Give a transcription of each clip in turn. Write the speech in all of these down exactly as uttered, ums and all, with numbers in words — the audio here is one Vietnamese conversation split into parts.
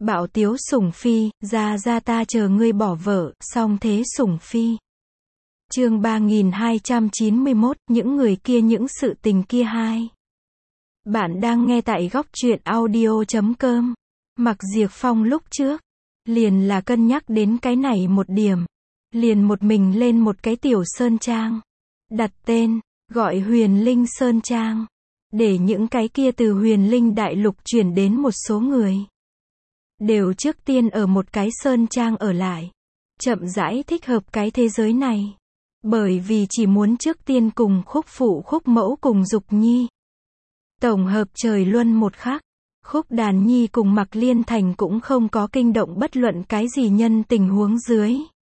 Bảo Tiếu Sủng Phi, ra ra ta chờ ngươi bỏ vợ, song thế Sủng Phi. Chương ba nghìn hai trăm chín mươi mốt, những người kia những sự tình kia hai. Bạn đang nghe tại góc truyện audio chấm com. Mặc Diệp Phong lúc trước, liền là cân nhắc đến cái này một điểm. Liền một mình lên một cái tiểu sơn trang. Đặt tên, gọi Huyền Linh Sơn Trang. Để những cái kia từ Huyền Linh Đại Lục chuyển đến một số người. Đều trước tiên ở một cái sơn trang ở lại. Chậm rãi thích hợp cái thế giới này. Bởi vì chỉ muốn trước tiên cùng Khúc Phụ Khúc Mẫu cùng Dục Nhi. Tổng hợp trời luân một khắc. Khúc Đàn Nhi cùng Mạc Liên Thành cũng không có kinh động bất luận cái gì nhân tình huống dưới.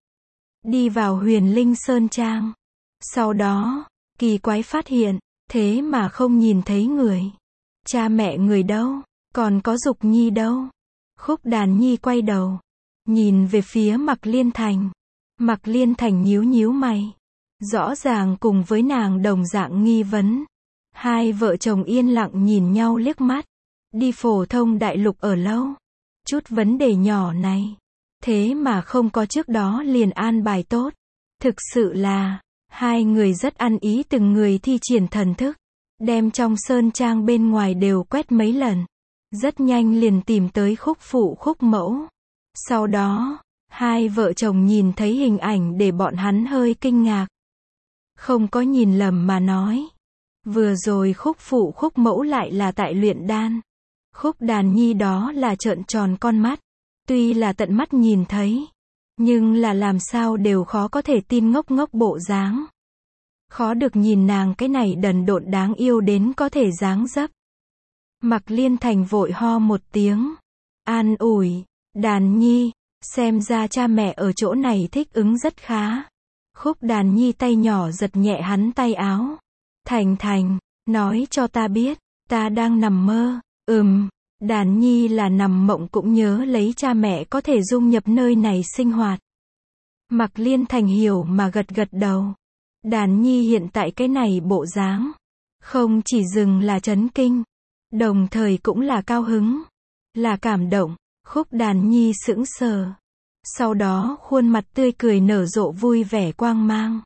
Đi vào Huyền Linh Sơn Trang. Sau đó, kỳ quái phát hiện, thế mà không nhìn thấy người. Cha mẹ người đâu, còn có Dục Nhi đâu. Khúc Đàn Nhi quay đầu, nhìn về phía Mạc Liên Thành. Mạc Liên Thành nhíu nhíu mày. Rõ ràng cùng với nàng đồng dạng nghi vấn. Hai vợ chồng yên lặng nhìn nhau liếc mắt. Đi phổ thông đại lục ở lâu. Chút vấn đề nhỏ này. Thế mà không có trước đó liền an bài tốt. Thực sự là, hai người rất ăn ý từng người thi triển thần thức. Đem trong sơn trang bên ngoài đều quét mấy lần. Rất nhanh liền tìm tới Khúc Phụ Khúc Mẫu. Sau đó, hai vợ chồng nhìn thấy hình ảnh để bọn hắn hơi kinh ngạc. Không có nhìn lầm mà nói. Vừa rồi Khúc Phụ Khúc Mẫu lại là tại luyện đan. Khúc Đàn Nhi đó là trợn tròn con mắt. Tuy là tận mắt nhìn thấy. Nhưng là làm sao đều khó có thể tin ngốc ngốc bộ dáng. Khó được nhìn nàng cái này đần độn đáng yêu đến có thể dáng dấp. Mạc Liên Thành vội ho một tiếng. An ủi, Đàn Nhi, xem ra cha mẹ ở chỗ này thích ứng rất khá. Khúc Đàn Nhi tay nhỏ giật nhẹ hắn tay áo. Thành Thành, nói cho ta biết, ta đang nằm mơ. Ừm, Đàn Nhi là nằm mộng cũng nhớ lấy cha mẹ có thể dung nhập nơi này sinh hoạt. Mạc Liên Thành hiểu mà gật gật đầu. Đàn Nhi hiện tại cái này bộ dáng. Không chỉ dừng là chấn kinh. Đồng thời cũng là cao hứng. Là cảm động. Khúc Đàn Nhi sững sờ. Sau đó khuôn mặt tươi cười nở rộ vui vẻ quang mang.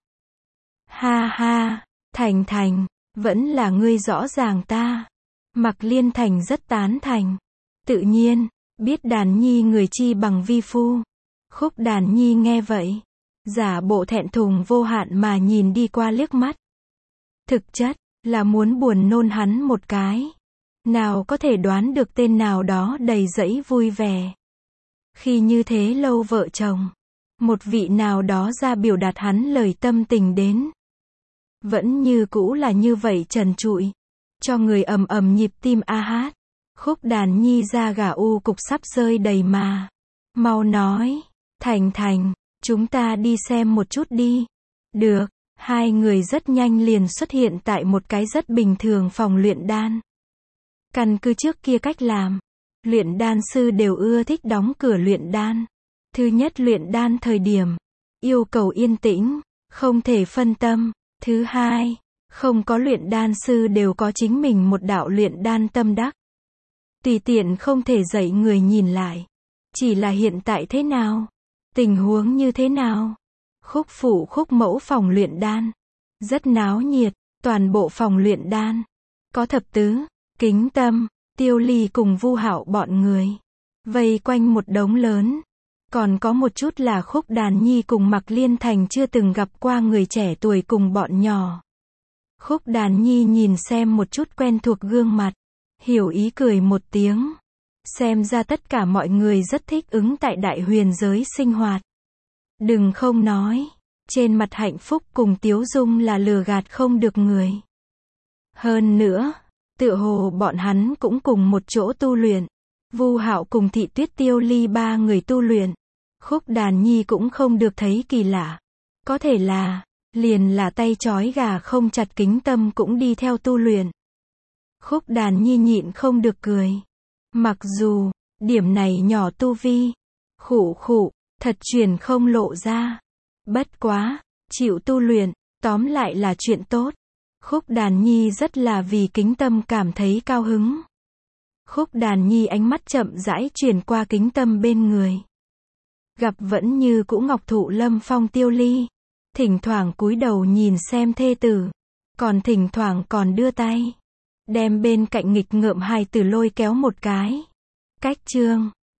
Ha ha, Thành Thành, vẫn là ngươi rõ ràng ta. Mạc Liên Thành rất tán thành. Tự nhiên, biết Đàn Nhi người chi bằng vi phu. Khúc Đàn Nhi nghe vậy. Giả bộ thẹn thùng vô hạn mà nhìn đi qua liếc mắt. Thực chất, là muốn buồn nôn hắn một cái. Nào có thể đoán được tên nào đó đầy dẫy vui vẻ. Khi như thế lâu vợ chồng. Một vị nào đó ra biểu đạt hắn lời tâm tình đến. Vẫn như cũ là như vậy trần trụi. Cho người ầm ầm nhịp tim a hát. Khúc Đàn Nhi da gà u cục sắp rơi đầy mà. Mau nói, Thành Thành, chúng ta đi xem một chút đi. Được, hai người rất nhanh liền xuất hiện tại một cái rất bình thường phòng luyện đan. Căn cứ trước kia cách làm, luyện đan sư đều ưa thích đóng cửa luyện đan. Thứ nhất luyện đan thời điểm, yêu cầu yên tĩnh, không thể phân tâm. Thứ hai, không có luyện đan sư đều có chính mình một đạo luyện đan tâm đắc. Tùy tiện không thể dạy người nhìn lại. Chỉ là hiện tại thế nào? Tình huống như thế nào? Khúc Phụ Khúc Mẫu phòng luyện đan. Rất náo nhiệt, toàn bộ phòng luyện đan. Có Thập Tứ, Kính Tâm, Tiêu Ly cùng Vu Hạo bọn người. Vây quanh một đống lớn. Còn có một chút là Khúc Đàn Nhi cùng Mạc Liên Thành chưa từng gặp qua người trẻ tuổi cùng bọn nhỏ. Khúc Đàn Nhi nhìn xem một chút quen thuộc gương mặt. Hiểu ý cười một tiếng. Xem ra tất cả mọi người rất thích ứng tại đại huyền giới sinh hoạt. Đừng không nói. Trên mặt hạnh phúc cùng tiếu dung là lừa gạt không được người. Hơn nữa, tựa hồ bọn hắn cũng cùng một chỗ tu luyện. Vu Hạo cùng Thị Tuyết Tiêu Ly ba người tu luyện. Khúc Đàn Nhi cũng không được thấy kỳ lạ. Có thể là, liền là tay trói gà không chặt Kính Tâm cũng đi theo tu luyện. Khúc Đàn Nhi nhịn không được cười. Mặc dù, điểm này nhỏ tu vi. Khụ khụ, thật truyền không lộ ra. Bất quá, chịu tu luyện, tóm lại là chuyện tốt. Khúc Đàn Nhi rất là vì Kính Tâm cảm thấy cao hứng. Khúc Đàn Nhi ánh mắt chậm rãi chuyển qua Kính Tâm bên người. Gặp vẫn như cũ Ngọc Thụ Lâm Phong Tiêu Ly. Thỉnh thoảng cúi đầu nhìn xem thê tử. Còn thỉnh thoảng còn đưa tay. Đem bên cạnh nghịch ngợm hài tử lôi kéo một cái. Cách chương.